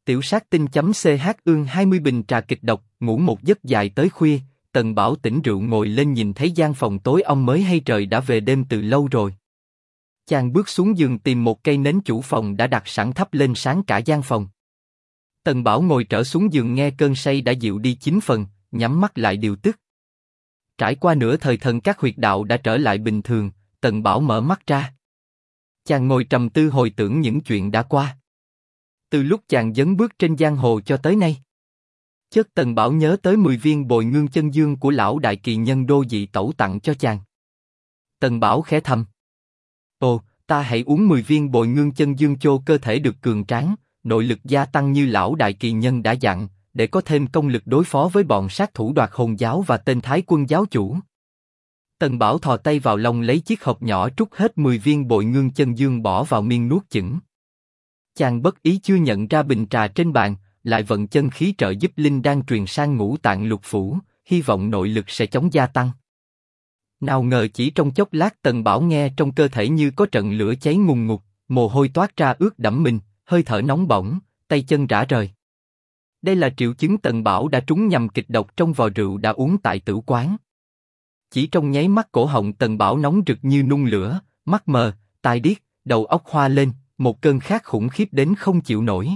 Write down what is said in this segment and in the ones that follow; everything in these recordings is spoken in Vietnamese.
Tiểu sát tinh.ch ương 20 bình trà kịch độc, ngủ một giấc dài tới khuya, Tần Bảo tỉnh rượu ngồi lên nhìn thấy gian phòng tối om mới hay trời đã về đêm từ lâu rồi. Chàng bước xuống giường tìm một cây nến chủ phòng đã đặt sẵn thắp lên sáng cả gian phòng. Tần Bảo ngồi trở xuống giường nghe cơn say đã dịu đi 9 phần, nhắm mắt lại điều tức. Trải qua nửa thời thần các huyệt đạo đã trở lại bình thường, Tần Bảo mở mắt ra. Chàng ngồi trầm tư hồi tưởng những chuyện đã qua. Từ lúc chàng dấn bước trên giang hồ cho tới nay, chợt Tần Bảo nhớ tới 10 viên bồi ngương chân dương của lão đại kỳ nhân Đô Dị Tẩu tặng cho chàng. Tần Bảo khẽ thầm: ồ, ta hãy uống 10 viên bồi ngương chân dương cho cơ thể được cường tráng, nội lực gia tăng như lão đại kỳ nhân đã dặn, để có thêm công lực đối phó với bọn sát thủ Đoạt Hồn giáo và tên Thái Quân giáo chủ. Tần Bảo thò tay vào lông lấy chiếc hộp nhỏ trút hết 10 viên bồi ngương chân dương bỏ vào miệng nuốt chửng. Chàng bất ý chưa nhận ra bình trà trên bàn, lại vận chân khí trợ giúp linh đan truyền sang ngũ tạng lục phủ, hy vọng nội lực sẽ chóng gia tăng. Nào ngờ chỉ trong chốc lát Tần Bảo nghe trong cơ thể như có trận lửa cháy ngùn ngụt, mồ hôi toát ra ướt đẫm mình, hơi thở nóng bỏng, tay chân rã rời. Đây là triệu chứng Tần Bảo đã trúng nhầm kịch độc trong vò rượu đã uống tại tử quán. Chỉ trong nháy mắt cổ họng Tần Bảo nóng rực như nung lửa, mắt mờ, tai điếc, đầu óc hoa lên, một cơn khát khủng khiếp đến không chịu nổi.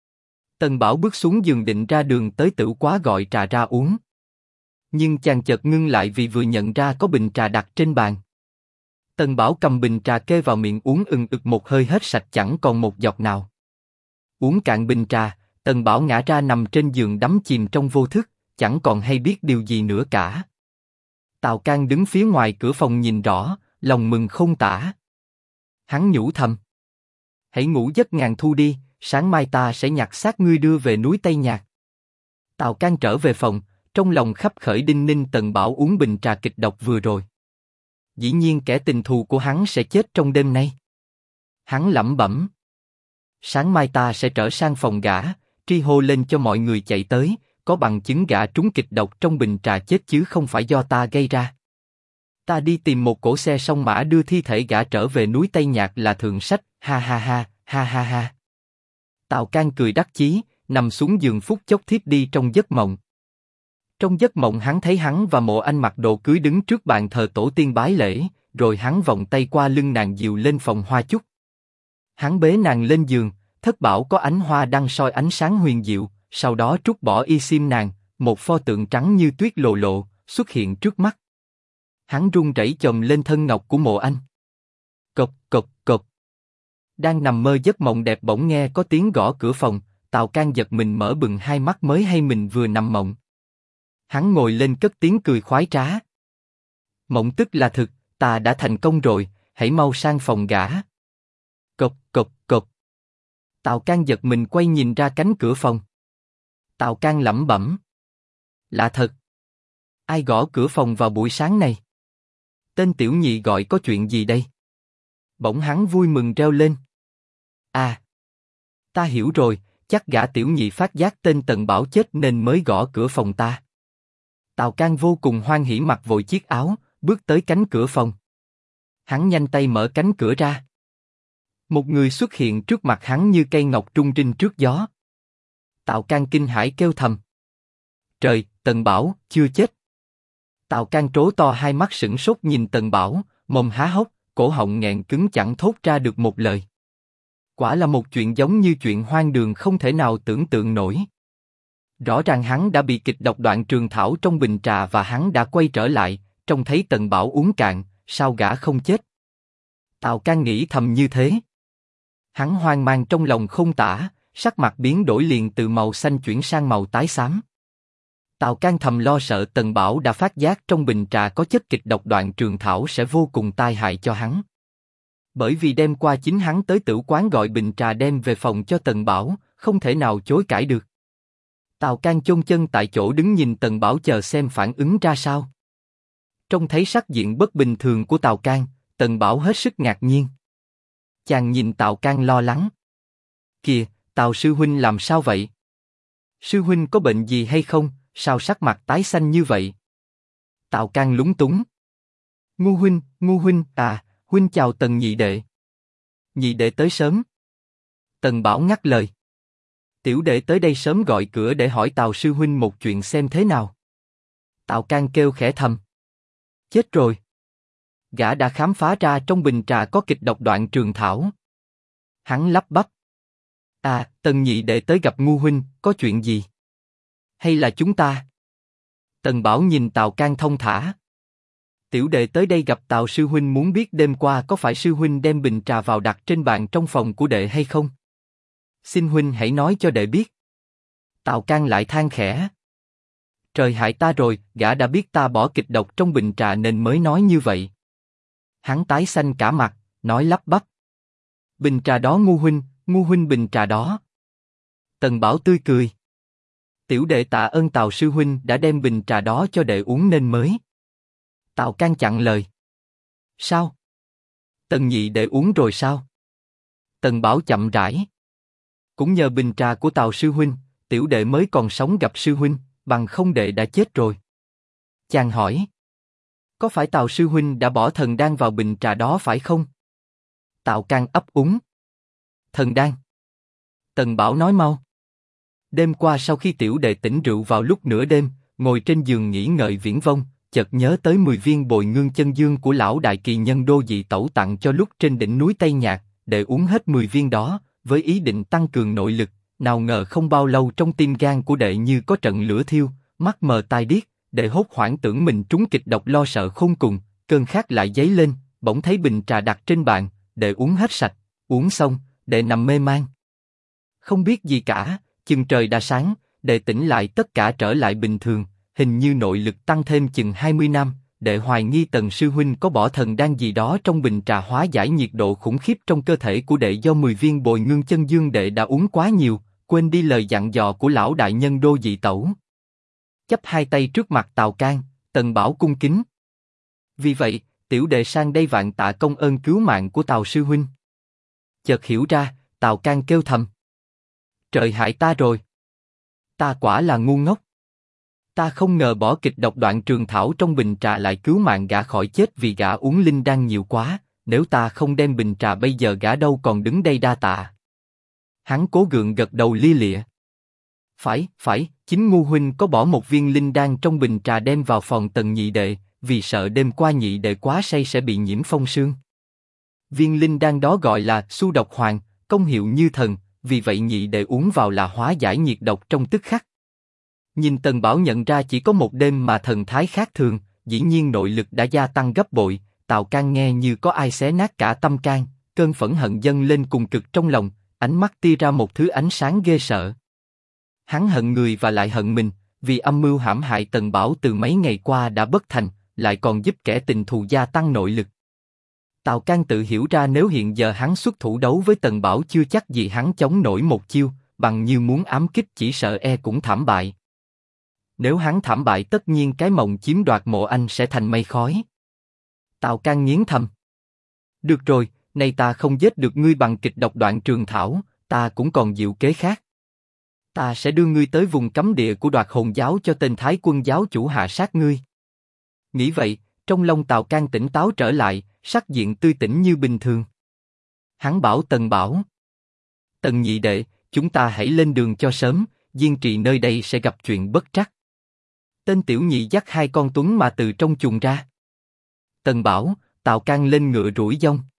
Tần Bảo bước xuống giường định ra đường tới tử quá gọi trà ra uống. Nhưng chàng chợt ngưng lại vì vừa nhận ra có bình trà đặt trên bàn. Tần Bảo cầm bình trà kê vào miệng uống ực một hơi hết sạch chẳng còn một giọt nào. Uống cạn bình trà, Tần Bảo ngã ra nằm trên giường đắm chìm trong vô thức, chẳng còn hay biết điều gì nữa cả. Tào Cang đứng phía ngoài cửa phòng nhìn rõ, lòng mừng không tả. Hắn nhủ thầm: hãy ngủ giấc ngàn thu đi, sáng mai ta sẽ nhặt xác ngươi đưa về núi Tây Nhạc. Tào Cang trở về phòng, trong lòng khấp khởi đinh ninh Tần Bảo uống bình trà kịch độc vừa rồi. Dĩ nhiên kẻ tình thù của hắn sẽ chết trong đêm nay. Hắn lẩm bẩm: sáng mai ta sẽ trở sang phòng gã, tri hô lên cho mọi người chạy tới, có bằng chứng gã trúng kịch độc trong bình trà chết chứ không phải do ta gây ra. Ta đi tìm một cỗ xe song mã đưa thi thể gã trở về núi Tây Nhạc là thượng sách, ha ha ha, ha ha ha. Tào Cang cười đắc chí, nằm xuống giường phút chốc thiếp đi trong giấc mộng. Trong giấc mộng hắn thấy hắn và Mộ Anh mặc đồ cưới đứng trước bàn thờ tổ tiên bái lễ, rồi hắn vòng tay qua lưng nàng dìu lên phòng hoa chúc. Hắn bế nàng lên giường, thất bảo có ánh hoa đăng soi ánh sáng huyền diệu, sau đó trút bỏ y xiêm nàng, một pho tượng trắng như tuyết lộ lộ xuất hiện trước mắt. Hắn run rẩy chồm lên thân ngọc của Mộ Anh. Cộc cộc cộc. Đang nằm mơ giấc mộng đẹp bỗng nghe có tiếng gõ cửa phòng, Tào Cang giật mình mở bừng hai mắt mới hay mình vừa nằm mộng. Hắn ngồi lên cất tiếng cười khoái trá. Mộng tức là thực, ta đã thành công rồi, hãy mau sang phòng gã. Cộc cộc cộc. Tào Cang giật mình quay nhìn ra cánh cửa phòng. Tào Cang lẩm bẩm: lạ thật. Ai gõ cửa phòng vào buổi sáng này? Tên tiểu nhị gọi có chuyện gì đây? Bỗng hắn vui mừng reo lên: à, ta hiểu rồi, chắc gã tiểu nhị phát giác tên Tần Bảo chết nên mới gõ cửa phòng ta. Tào Cang vô cùng hoan hỉ mặc vội chiếc áo, bước tới cánh cửa phòng. Hắn nhanh tay mở cánh cửa ra. Một người xuất hiện trước mặt hắn như cây ngọc trung trinh trước gió. Tào Cang kinh hãi kêu thầm: trời, Tần Bảo chưa chết. Tào Cang trố to hai mắt sửng sốt nhìn Tần Bảo, mồm há hốc, cổ họng nghẹn cứng chẳng thốt ra được một lời. Quả là một chuyện giống như chuyện hoang đường không thể nào tưởng tượng nổi. Rõ ràng hắn đã bị kịch độc đoạn trường thảo trong bình trà và hắn đã quay trở lại, trông thấy Tần Bảo uống cạn, sao gã không chết? Tào Cang nghĩ thầm như thế. Hắn hoang mang trong lòng không tả, sắc mặt biến đổi liền từ màu xanh chuyển sang màu tái xám. Tào Cang thầm lo sợ Tần Bảo đã phát giác trong bình trà có chất kịch độc đoạn trường thảo sẽ vô cùng tai hại cho hắn. Bởi vì đêm qua chính hắn tới tử quán gọi bình trà đem về phòng cho Tần Bảo, không thể nào chối cãi được. Tào Cang chôn chân tại chỗ đứng nhìn Tần Bảo chờ xem phản ứng ra sao. Trông thấy sắc diện bất bình thường của Tào Cang, Tần Bảo hết sức ngạc nhiên. Chàng nhìn Tào Cang lo lắng. Kìa, Tào sư huynh làm sao vậy? Sư huynh có bệnh gì hay không, sao sắc mặt tái xanh như vậy? Tào Cang lúng túng. Ngu huynh, à, huynh chào Tần nhị đệ. Nhị đệ tới sớm. Tần Bảo ngắt lời. Tiểu đệ tới đây sớm gọi cửa để hỏi Tào sư huynh một chuyện xem thế nào. Tào Can kêu khẽ thầm. Chết rồi. Gã đã khám phá ra trong bình trà có kịch độc đoạn trường thảo. Hắn lắp bắp. À, Tần nhị đệ tới gặp Ngu huynh, có chuyện gì? Hay là chúng ta? Tần Bảo nhìn Tào Can thông thả. Tiểu đệ tới đây gặp Tào sư huynh muốn biết đêm qua có phải sư huynh đem bình trà vào đặt trên bàn trong phòng của đệ hay không? Xin huynh hãy nói cho đệ biết. Tào Can lại than khẽ. Trời hại ta rồi, gã đã biết ta bỏ kịch độc trong bình trà nên mới nói như vậy. Hắn tái xanh cả mặt, nói lắp bắp. Bình trà đó Ngu huynh bình trà đó. Tần Bảo tươi cười. Tiểu đệ tạ ơn Tào sư huynh đã đem bình trà đó cho đệ uống nên mới. Tào Can chặn lời. Sao? Tần nhị đệ uống rồi sao? Tần Bảo chậm rãi. Cũng nhờ bình trà của Tào sư huynh, tiểu đệ mới còn sống gặp sư huynh, bằng không đệ đã chết rồi. Chàng hỏi. Có phải Tào sư huynh đã bỏ thần đan vào bình trà đó phải không? Tào Can ấp úng. Thần đan. Tần Bảo nói mau. Đêm qua sau khi tiểu đệ tỉnh rượu vào lúc nửa đêm, ngồi trên giường nghĩ ngợi viển vông, chợt nhớ tới 10 viên bồi ngương chân dương của lão đại kỳ nhân đô dị tẩu tặng cho lúc trên đỉnh núi Tây Nhạc, đệ uống hết 10 viên đó, với ý định tăng cường nội lực, nào ngờ không bao lâu trong tim gan của đệ như có trận lửa thiêu, mắt mờ tai điếc, đệ hốt hoảng tưởng mình trúng kịch độc lo sợ khôn cùng, cơn khát lại dấy lên, bỗng thấy bình trà đặt trên bàn, đệ uống hết sạch, uống xong, đệ nằm mê man. Không biết gì cả, chừng trời đã sáng, đệ tỉnh lại tất cả trở lại bình thường, hình như nội lực tăng thêm chừng 20 năm, đệ hoài nghi Tần sư huynh có bỏ thần đan gì đó trong bình trà hóa giải nhiệt độ khủng khiếp trong cơ thể của đệ do 10 viên bồi ngương chân dương đệ đã uống quá nhiều, quên đi lời dặn dò của lão đại nhân đô dị tẩu. Chắp hai tay trước mặt Tào Can, Tần Bảo cung kính. Vì vậy, tiểu đệ sang đây vạn tạ công ơn cứu mạng của Tào sư huynh. Chợt hiểu ra, Tào Can kêu thầm. Trời hại ta rồi. Ta quả là ngu ngốc. Ta không ngờ bỏ kịch độc đoạn trường thảo trong bình trà lại cứu mạng gã khỏi chết vì gã uống linh đan nhiều quá, nếu ta không đem bình trà bây giờ gã đâu còn đứng đây đa tạ. Hắn cố gượng gật đầu lia lịa. Phải, chính Ngu huynh có bỏ một viên linh đan trong bình trà đem vào phòng Tần nhị đệ, vì sợ đêm qua nhị đệ quá say sẽ bị nhiễm phong sương. Viên linh đan đó gọi là Su Độc Hoàng, công hiệu như thần, vì vậy nhị đệ uống vào là hóa giải nhiệt độc trong tức khắc. Nhìn Tần Bảo nhận ra chỉ có một đêm mà thần thái khác thường, dĩ nhiên nội lực đã gia tăng gấp bội. Tào Can nghe như có ai xé nát cả tâm can, cơn phẫn hận dâng lên cùng cực trong lòng, ánh mắt tia ra một thứ ánh sáng ghê sợ. Hắn hận người và lại hận mình, vì âm mưu hãm hại Tần Bảo từ mấy ngày qua đã bất thành, lại còn giúp kẻ tình thù gia tăng nội lực. Tào Can tự hiểu ra nếu hiện giờ hắn xuất thủ đấu với Tần Bảo chưa chắc gì hắn chống nổi một chiêu, bằng như muốn ám kích chỉ sợ cũng thảm bại. Nếu hắn thảm bại tất nhiên cái mộng chiếm đoạt Mộ Anh sẽ thành mây khói. Tào Can nghiến thầm. Được rồi, nay ta không giết được ngươi bằng kịch độc đoạn trường thảo, ta cũng còn diệu kế khác. Ta sẽ đưa ngươi tới vùng cấm địa của Đoạt Hồn giáo cho tên Thái Quân giáo chủ hạ sát ngươi. Nghĩ vậy, trong lòng Tào Can tỉnh táo trở lại, sắc diện tươi tỉnh như bình thường. Hắn bảo Tần Bảo. Tần nhị đệ, chúng ta hãy lên đường cho sớm, diên trì nơi đây sẽ gặp chuyện bất trắc. Tên tiểu nhị dắt hai con tuấn mà từ trong chuồng ra. Tần Bảo, Tào Can lên ngựa rủi dông.